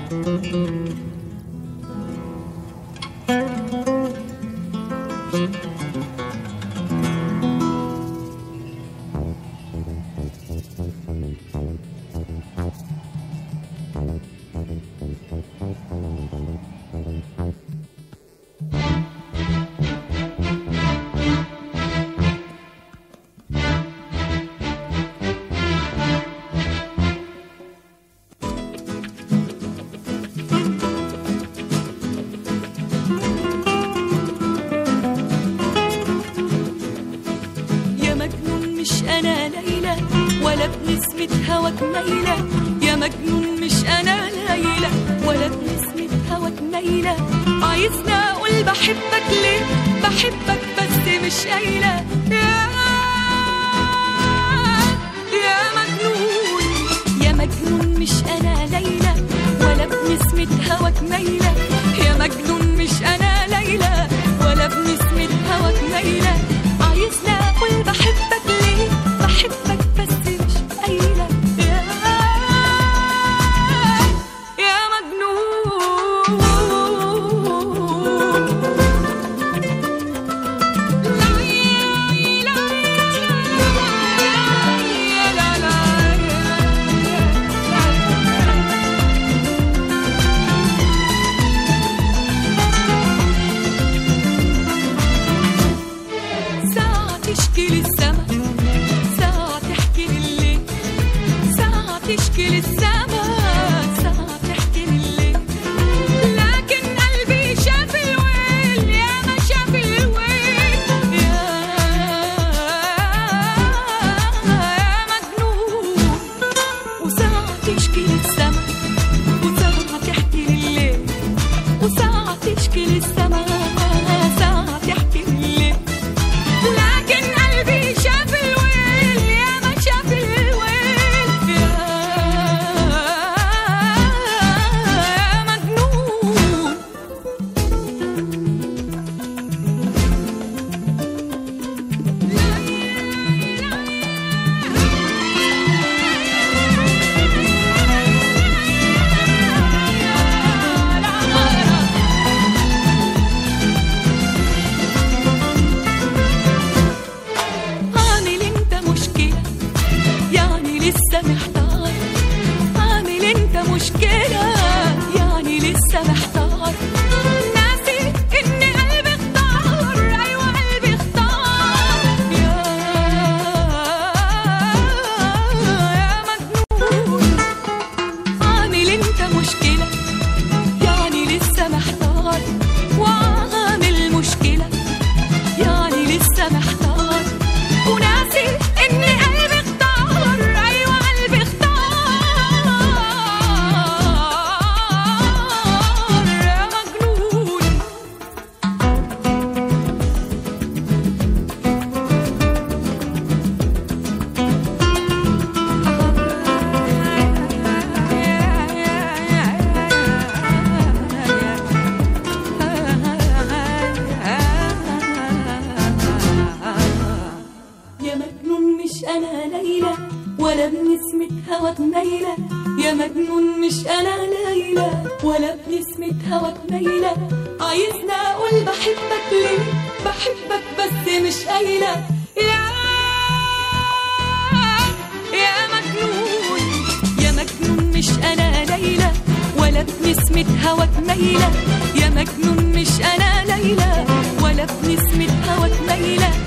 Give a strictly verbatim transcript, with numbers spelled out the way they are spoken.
أنا ليلى ولا بنسمة هواك ميلة، يا مجنون مش أنا ليلى ولا بنسمة هواك ميلة. عايزني أقول بحبك ليه؟ بحبك بس مش قايلة. يا يا مجنون يا مجنون مش أنا ليلى ولا بنسمة هواك ميلة، يا مجنون مش أنا ليلى ولا بنسمة هواك ميلة. عايزني أقول بحبك ليه؟ بحبك بس مش قايلة. يا يا مجنون لا لا لا ساعة تشكي للسما، ساعة تحكي لليل، ساعة تشكي للسما، ساعة تحكي لليل. لكن قلبي شاف الويل، يا ما شاف الويل. يا يا مجنون وساعة تشكي للسما، وساعة تحكي لليل، وساعة تشكي للسما، ساعة تحكي لليل. لكن قلبي شاف الويل، يا ما شاف الويل. يا يا مجنون عامل انت مشكلة يعني لسه محتار، عامل انت مشكلة يعني لسه محتار. ناسي ان قلبي اختار، ايوه قلبي اختار. يا يا مجنون عامل انت مشكلة يعني لسه محتار، وعامل مشكلة يعني لسه محتار. وناسي ان قلبي اختار، ايوه قلبي اختار. يا مجنون يا مجنون مش أنا ليلى ولا بنسمة هواك ميلة، يا مجنون مش أنا ليلى ولا بنسمة هواك ميلة. عايزني أقول بحبك ليه؟ بحبك بس مش قايلة. يا يا مجنون يا مجنون مش أنا ليلى ولا بنسمة هواك ميلة، يا مجنون مش أنا ليلى ولا بنسمة هواك ميلة.